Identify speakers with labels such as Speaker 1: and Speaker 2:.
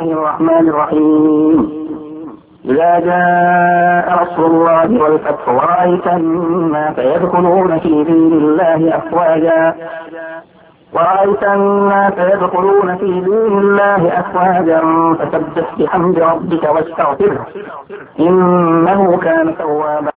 Speaker 1: الرحمن الرحيم. إذا جاء نصر الله والفتح ورأيت الناس يدخلون في دين الله أفواجا فسبح بحمد ربك واستغفره إنه كان توابا.